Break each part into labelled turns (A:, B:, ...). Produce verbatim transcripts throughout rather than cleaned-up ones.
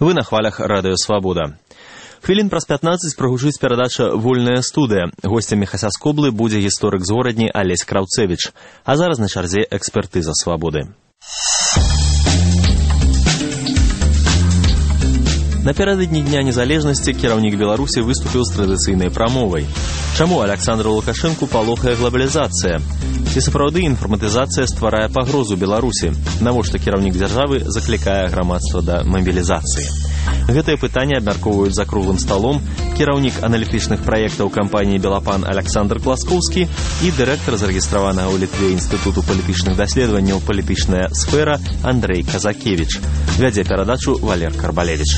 A: Вы на хвалях Радыё Свабода. Хвілін праз пятнаццаць прагучыць перадача «Вольная студыя». Госцем Міхасяскоблы будзе гісторык з горадні Алесь Краўцэвіч. А зараз на чарзе экспертыза Свабоды. Напярэдадні Дня незалежнасці кіраўнік Беларусі выступіў з традыцыйнай прамовай. Чаму Аляксандру Лукашэнку палохае глабалізацыя? Ці сапраўды інфарматызацыя стварае пагрозу Беларусі? Навошта кіраўнік дзяржавы заклікае грамадства да мабілізацыі? Гэтыя пытанні абмяркоўваюць за круглым сталом кіраўнік аналітычных праектаў кампаніі «Белапан» Аляксандр Класкоўскі і дырэктар зарэгістраванага ў Літве Інстытуту палітычных даследаванняў «Палітычная сфера» Андрэй Казакевіч. Вядзе перадачу Валер Карбалевіч.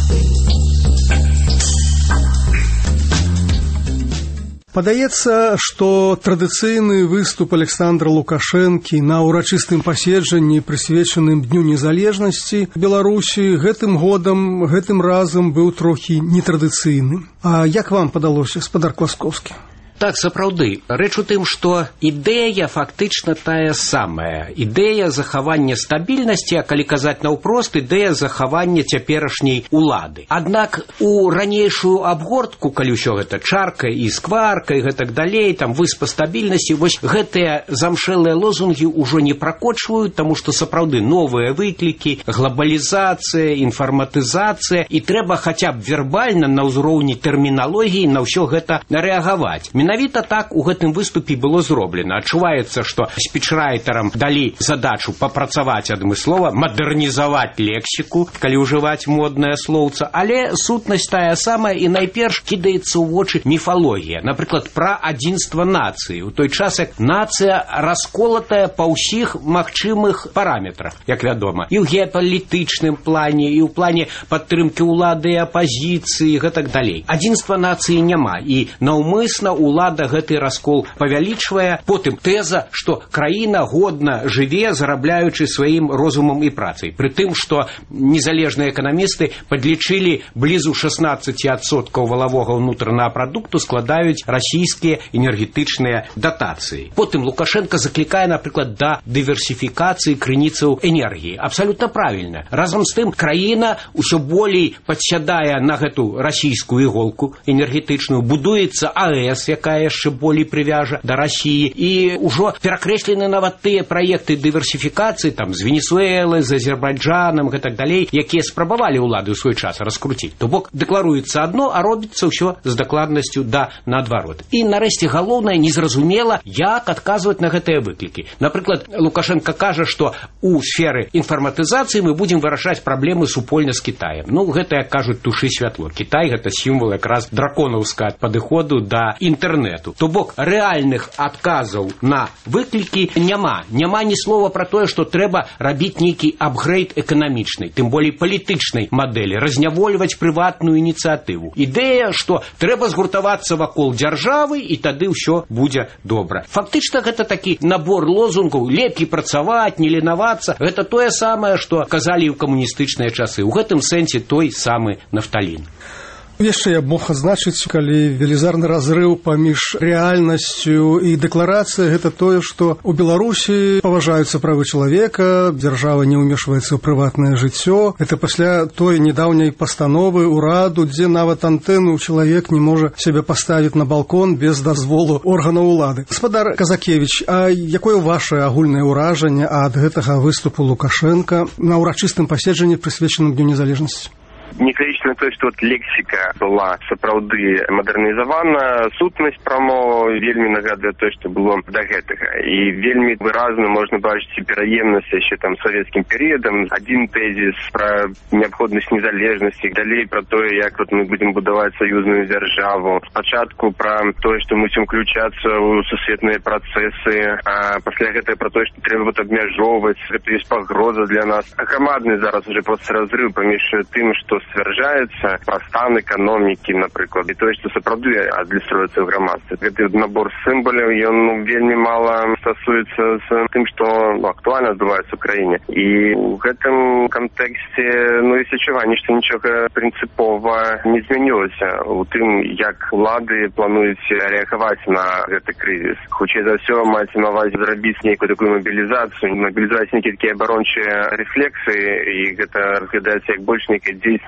B: Падаецца, што традыцыйны выступ Александра Лукашэнкі на ўрачыстым паседжанні, прысвечаным Дню незалежнасці Беларусі, гэтым годам, гэтым разам быў трохі нетрадыцыйным. А як вам падалося, спадар Класкоўскі?
C: Так, сапраўды. Рэч у тым, што ідэя фактычна тая самая. Ідэя захавання стабільнасці, а калі казаць наўпрост, ідэя захавання цяперашняй улады. Аднак у ранейшую абгортку, калі ўсё гэта чарка і скварка і гэтак далей, там выспа стабільнасці, вось гэтыя замшэлыя лозунгі ўжо не пракочваюць, таму што сапраўды новыя выклікі, глабалізацыя, інфарматызацыя, і трэба хаця б вербальна на ўзроўні тэрміналогіі на ўсё гэта рэагаваць. Менавіта так у гэтым выступе было зроблена. Адчуваецца, што спічрайтарам далі задачу папрацаваць адмыслова, мадэрнізаваць лексіку, калі ўжываць моднае слоўца, але сутнасць тая самая, і найперш кідаецца ў вочы міфалогія. Напрыклад, пра адзінства нацыі. У той час, як нацыя расколатая па ўсіх магчымых параметрах, як вядома, і ў геапалітычным плане, і ў плане падтрымкі ўлады і апазіцыі, і гэтак далей. Адзінства нацыі няма, і наўмысна улада гэты раскол павялічвае. Потым тэза, што краіна годна жыве, зарабляючы сваім розумам і працай. Пры тым, што незалежныя эканамісты падлічылі блізу шаснаццаць адсоткаў валавога ўнутранага прадукту складаюць расійскія энергетычныя датацыі. Потым Лукашенко заклікае, напрыклад, да дыверсіфікацыі крыніцаў энергіі. Абсалютна правільна. Разам з тым, краіна ўсё болей падсядае на гэту расійскую іголку энергетычную, будуецца АЭС, якая яшчэ болей прывяжа да Расіі, і ўжо перакрэслены нават тыя праекты дыверсіфікацыі там з Венесуэлы, з Азербайджанам, гэтак далей, якія спрабавалі ўлады ў свой час раскруціць. То бок дэкларуецца адно, а робіцца ўсё з дакладнасцю да наадварот. І нарэшце галоўнае, незразумела, як адказваць на гэтыя выклікі. Напрыклад, Лукашенко кажа, што у сферы інфарматызацыі мы будзем вырашаць праблемы супольна з Кітаем. Ну, гэта, як кажуць, тушы святло. Кітай гэта сімвал якраз драконаўскага падыходу да інтэрнэту. То бок рэальных адказаў на выклікі няма. Няма ні слова пра тое, што трэба рабіць нейкі апгрейд эканамічнай, тым болей палітычнай мадэлі, разнявольваць прыватную ініцыятыву. Ідэя, што трэба згуртавацца вакол дзяржавы, і тады ўсё будзе добра. Фактычна гэта такі набор лозунгаў: лепей працаваць, не ленавацца. Гэта тое самае, што казалі ў камуністычныя часы. У гэтым сэнсе той самы нафталін.
B: Яшчэ я мог адзначыць, калі велізарны разрыў паміж рэальнасцю і дэкларацыяй, гэта тое, што ў Беларусі паважаюцца правы чалавека, дзяржава не ўмешваецца ў прыватнае жыццё. Это пасля той нядаўняй пастановы ўраду, дзе нават антэну чалавек не можа сябе паставіць на балкон без дазволу органаў улады. Спадар Казакевіч, а якое ваше агульнае ўражанне ад гэтага выступу Лукашенка на ўрачыстым паседжанні, прысвечаным Дню незалежнасці?
D: Неклічна тое, што лексіка была сапраўды мадэрнізавана, сутнасць прамовы вельмі нагадвае тое, што было да гэтага. І вельмі выразна можна бачыць пераемнасць яшчэ там савецкім перыядам. Адзін тэзіс пра неабходнасць незалежнасці, далей пра тое, як вот мы будзем будаваць саюзную дзяржаву. Спачатку пра тое, што мусім включацца ў сусветныя працэсы, а пасля гэтага пра тое, што трэба вот абмяжоўваць, гэта ёсць пагроза для нас. Грамадны зараз уже проста разрыв паміж тым, што сцвярджаецца пра стан эканомікі, напрыклад, і тое, што сапраўды адлюструецца ў грамадстве. Гэты набор сімваляў, ён ну, вельмі мала стасуецца з тым, што ну, актуальна адбываецца ў краіне. І ў гэтым кантэксце, ну, ёсць адчуванне, што нічога прынцыпова не змянілася у тым, як улады плануюць рэагаваць на гэты крызіс. Хутчэй за ўсё маецца на ўвазе зрабіць нейкую такую мабілізацыю, мабілізаваць нейкія такія абарончыя рэфлексы, і гэта разглядаецца як больш нейкая дзейсная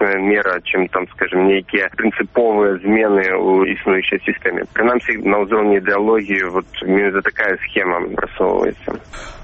D: значная мера, чым там, скажем, нейкія прынцыповыя змены ў існуючай сістэме. Прынамсі, на ўзроўні ідэалогіі вот менавіта такая схема прасоўваецца.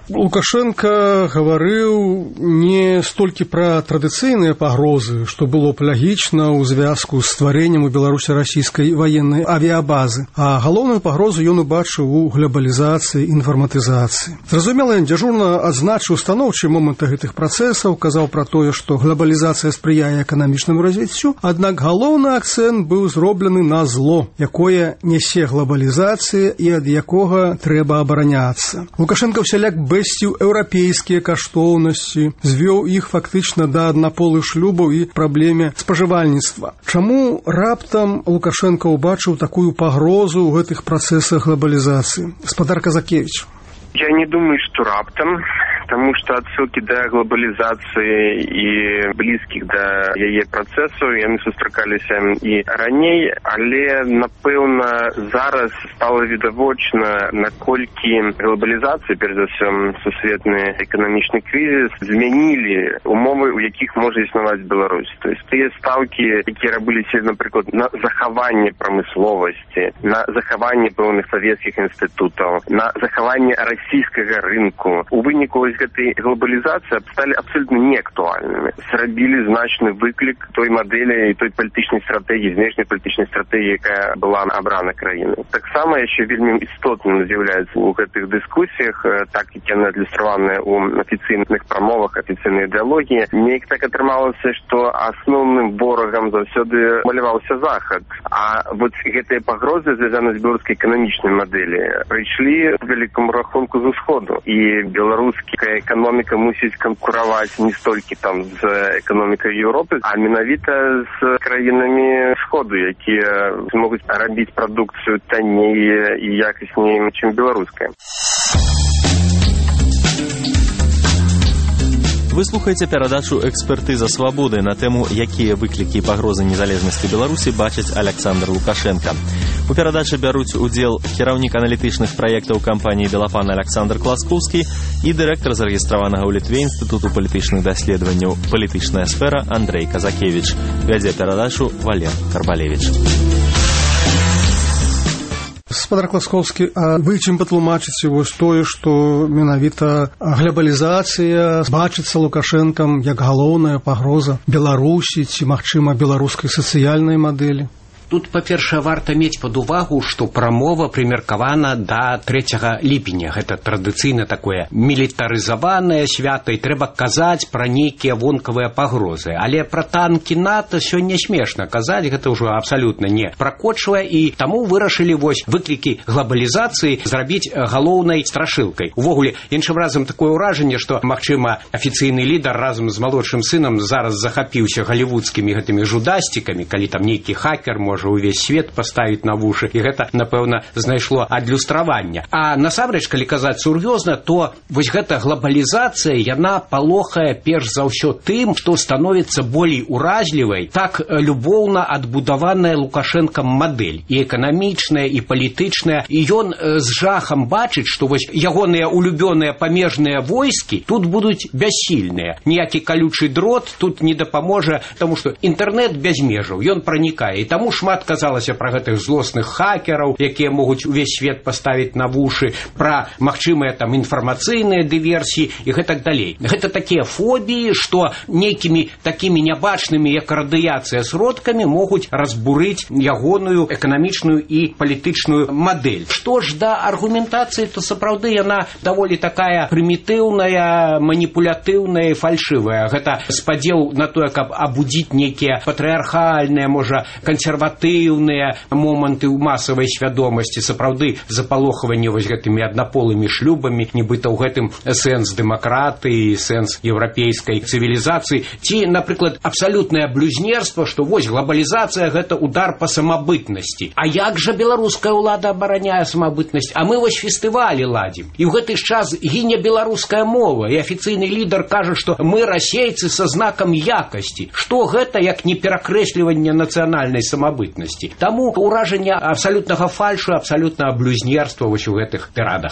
B: Лукашенко гаварыў не столькі пра традыцыйныя пагрозы, што было б лагічна ў звязку з стварэннем у Беларусі расійскай ваеннай авіябазы, а галоўную пагрозу ён убачыў у глобалізацыі, інфарматызацыі. Зразумела, ён дзяжурна адзначыў станоўчыя моманты гэтых працэсаў, казаў пра тое, што глобалізацыя спрыяе эканамічнаму развіццю, аднак галоўны акцэнт быў зроблены на зло, якое нясе глобалізацыя і ад якога трэба абараняцца. Лукашенко ўсяляк бэсціў еўрапейскія каштоўнасці, звёў іх фактычна да аднаполых шлюбаў і праблеме спажывальніцтва. Чаму раптам Лукашенко ўбачыў такую пагрозу ў гэтых працэсах глобалізацыі? Гаспадар Казакевіч.
D: Я не думаю, что раптом, потому что отсылки до глобализации и близких до яе процессу яны сустракаліся і раней, але, напэўна, зараз стало відавочна, наколькі глобалізацыя, перш за ўсё, сусветны эканамічны крызіс, змянілі умовы, у якіх можа існаваць Беларусь. То есть тыя стаўкі, якія рабіліся, напрыклад, на захаванне прамысловасці, на захаванне пэўных савецкіх інстытутаў, на захаванне расійскага рынку, у выніку вось гэтай глобалізацыі сталі абсолютно неактуальнымі. Зрабілі значны выклік той мадэлі і той палітычнай стратэгіі, знешняй палітычнай стратэгіі, якая была абрана краіны. Таксама яшчэ вельмі істотным з'яўляецца ў гэтых дыскусіях, так як яны адлюстраваныя ў афіцыйных прамовах, афіцыйнай ідэалогіі. Неяк так атрымалася, што асноўным ворагам заўсёды маляваўся Захад. А вот гэтыя пагрозы, звязаныя з беларускай эканамічнай мадэлі, прыйшлі в вялікому рахунку з усходу. І беларуская эканоміка мусіць канкураваць не столькі там з эканомікай Еўропы, а менавіта з краінамі сходу, якія змогуць рабіць прадукцыю танней і якасней, чым беларуская.
A: Вы слухаеце перадачу «Экспертыза свабоды» на тэму, якія выклікі і пагрозы незалежнасці Беларусі бачыць Александр Лукашенко. У перадачы бяруць удзел кіраўнік аналітычных праектаў кампаніі «Белафан» Александр Класкоўскі і дырэктар зарэгістраванага ў Літве Інстытуту палітычных даследаванняў «Палітычная сфера» Андрэй Казакевіч. Вядзе перадачу Валер Карбалевіч.
B: Гаспадар Класкоўскі, а вы чым патлумачыце вось тое, што менавіта глобалізацыя бачыцца Лукашэнкам як галоўная пагроза Беларусі ці, магчыма, беларускай сацыяльнай мадэлі?
C: Тут, па-першае, варта мець пад увагу, што прамова прымеркавана да трэцяга ліпеня. Гэта традыцыйна такое мілітарызаванае свята, і трэба казаць пра нейкія вонкавыя пагрозы. Але пра танкі НАТО сёння смешна казаць, гэта ўжо абсалютна не пракочвае, і таму вырашылі вось выклікі глобалізацыі зрабіць галоўнай страшылкай. Увогуле, іншым разам такое ўражанне, што, магчыма, афіцыйны лідар разам з малодшым сынам зараз захапіўся галівудскімі гэтымі жудасцікамі, калі там нейкі хакер можа увесь свет паставіць на вушы, і гэта, напэўна, знайшло адлюстраванне. А насамрэч, калі казаць сур'ёзна, то вось гэта глобалізацыя, яна палохае перш за ўсё тым, што становіцца болей уразлівай так любоўна адбудаваная Лукашэнкам мадэль, і эканамічная, і палітычная, і ён з жахам бачыць, што вось ягоныя улюбёныя памежныя войскі тут будуць бяссільныя. Ніякі калючы дрот тут не дапаможа, таму што інтэрнэт без межаў, ён пранікае, і таму шмат казалася пра гэтых злосных хакераў, якія могуць увесь свет паставіць на вушы, пра магчымыя там інфармацыйныя дыверсіі і гэтак далей. Гэта такія фобіі, што нейкімі такімі нябачнымі, як радыяцыя, сродкамі могуць разбурыць ягоную эканамічную і палітычную мадэль. Што ж да аргументацыі, то сапраўды яна даволі такая прымітыўная, маніпулятыўная і фальшывая. Гэта спадзеў на тое, каб абудзіць нейкія патрыархальныя, можа, кансерватыўныя моманты ў масавай свядомасці, сапраўды запалохаванне вось гэтымі аднаполымі шлюбамі, нібыта ў гэтым сэнс дэмакратыі, сэнс еўрапейскай цывілізацыі, ці, напрыклад, абсалютнае блюзнерства, што вось глобалізацыя гэта удар па самабытнасці. А як жа беларуская ўлада абараняе самабытнасць? А мы вось фестывалі ладзім. І ў гэты ж час гіне беларуская мова, і афіцыйны лідар кажа, што мы расейцы са знакам якасці. Што гэта, як не перакрэсліванне нацыянальнай самабытнасці? Таму ўражанне абсалютнага фальшу, абсалютнага блюзнерства вось у гэтых тырадах.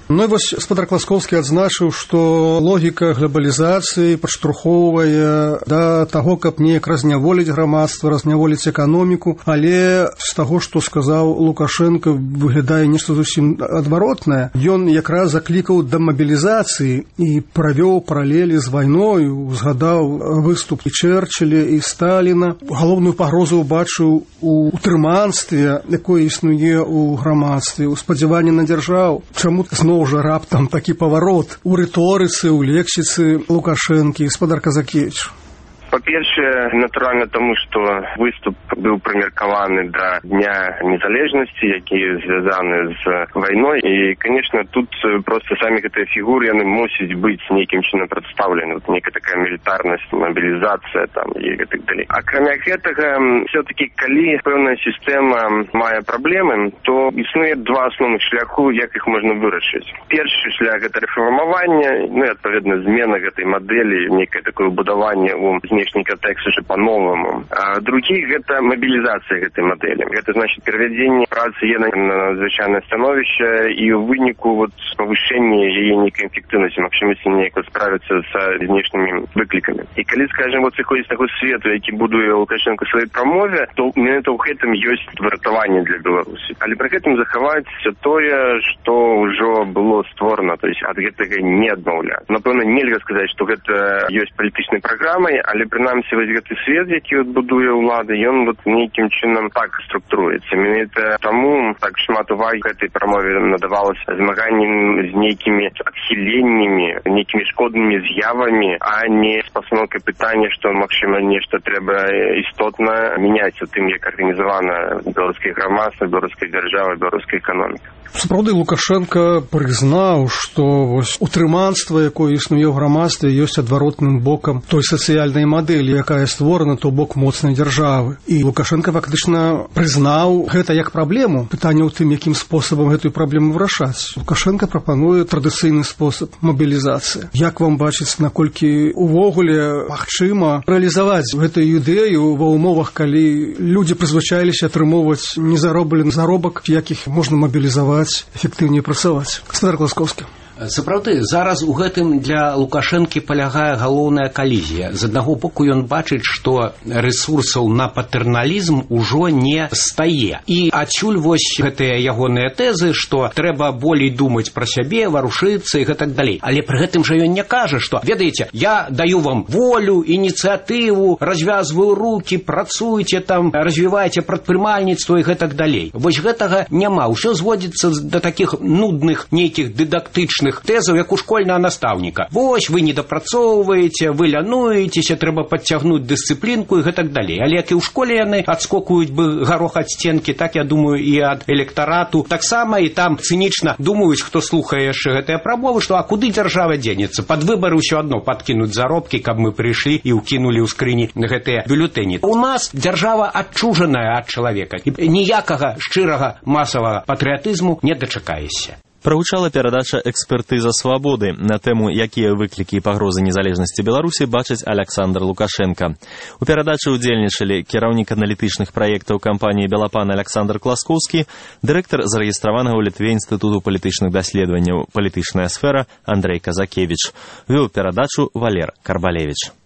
B: Ну і вось гаспадар Класкоўскі адзначыў, што логіка глобалізацыі падштурхоўвае да таго, каб неяк разняволіць грамадства, разняволіць эканоміку, але з таго, што сказаў Лукашенко, выглядае нешта зусім адваротнае. Ён якраз заклікаў да мабілізацыі і правёў паралелі з вайною, узгадаў выступ і Чэрчыля, і Сталіна. Галоўную пагрозу ўбачыў у утрыманстве, якое існуе ў грамадстве, у спадзяванні на дзяржаву. Чаму зноў уже раптам такі паварот у рыторыцы, у лексіцы Лукашэнкі, гаспадар Казакевіч?
D: Па-першае, натуральна таму, што выступ быў прымеркаваны да Дня незалежнасці, які звязаны з вайной. І, конечно, тут проста самі гэтыя фігуры, яны мусяць быць нейкім чынам прадстаўлены. Вот некая такая мілітарнасць, мабілізацыя там і так далей. Акрамя гэтага, все-таки, калі пэўная сістэма мае праблемы, то існуе два асноўных шляху, як іх можна вырашыць. Першы шлях – гэта рэфармаванне, ну і, адпаведна, змена гэтай мадэлі, некае такое будаванне ў внешні кантэкст уже по-новаму. А другі – гэта мабілізацыя гэтай мадэлі. Гэта значит перавядзенне працы на надзвычайнае становішча і ў выніку вот павышэння яе нейкай эфектыўнасці, магчымасці неяк справіцца са знешнімі выклікамі. І калі, скажем, вот сыходзіць таго свету, які будуе Лукашенко ў сваёй прамове, то менавіта ў гэтым ёсць выратаванне для Беларусі. Але пры гэтым захаваць все тое, што ўжо было створана, то есть ад гэтага не адмаўляць. Напэўна, нельга сказаць, што гэта ёсць палітычнай праграмай, але прынамсі вось гэты свет, які вот будуе ўлады, ён вот нейкім чынам так структуруецца. Менавіта таму так шмат увагі гэтай прамове надавалася змаганнем з нейкімі адхіленнямі, нейкімі шкоднымі з'явамі, а не з пастановкай пытання, што магчыма нешта трэба істотна мяняць у тым, як арганізавана беларускае грамадства, беларуская дзяржава, беларуская эканоміка.
B: Сапраўды, Лукашенко прызнаў, што вось утрыманства, якое існуе ў грамадстве, ёсць адваротным бокам той сацыяльнай мадэлі, якая створана, то бок моцнай дзяржавы. І Лукашенко фактычна прызнаў гэта як праблему. Пытанне ў тым, якім спосабам гэтую праблему вырашаць. Лукашенко прапануе традыцыйны спосаб мабілізацыі. Як вам бачыць, наколькі увогуле магчыма рэалізаваць гэтую ідэю ва ўмовах, калі людзі прызвычаіліся атрымоўваць незароблены заробак, якіх можна мабілізаваць, эфектыўней працаваць? Гаспадар Класкоўскі.
C: Сапраўды, зараз у гэтым для Лукашэнкі палягае галоўная калізія. З аднаго боку ён бачыць, што рэсурсаў на патэрналізм ужо не стае. І адсюль вось гэтыя ягоныя тэзы, што трэба болей думаць пра сябе, варушыцца і гэтак далей. Але пры гэтым жа ён не кажа, што, ведаеце, я даю вам волю, ініцыятыву, развязваю рукі, працуйце там, развівайце прадпрымальніцтва і гэтак далей. Вось гэтага няма. Усё зводзіцца да такіх нудных нейкіх дыдактычных тэзаў, як у школьнага настаўніка. Вось вы недапрацоўваеце, вы лянуецеся, трэба падцягнуць дысцыплінку і гэтак далей. Але як і ў школе яны адскокуюць бы гарох ад сценкі, так, я думаю, і ад электарату. Таксама і там цынічна думаюць, хто слухае яшчэ гэтыя прамовы, што а куды дзяржава дзенецца? Пад выбары ўсё адно падкінуць заробкі, каб мы прыйшлі і ўкінулі ў скрыні гэтыя бюлетэні. У нас дзяржава адчужаная ад чалавека. І ніякага шчырага масавага патрыятызму не дачакаешся.
A: Прагучала перадача «Экспертыза свабоды» на тэму, якія выклікі і пагрозы незалежнасці Беларусі бачыць Аляксандр Лукашенко. У перадачы ўдзельнічалі кіраўнік аналітычных праектаў кампаніі «Белапан» Аляксандр Класкоўскі, дырэктар зарэгістраванага ў Літве Інстытуту палітычных даследаванняў «Палітычная сфера» Андрэй Казакевіч. Вёў перадачу Валер Карбалевіч.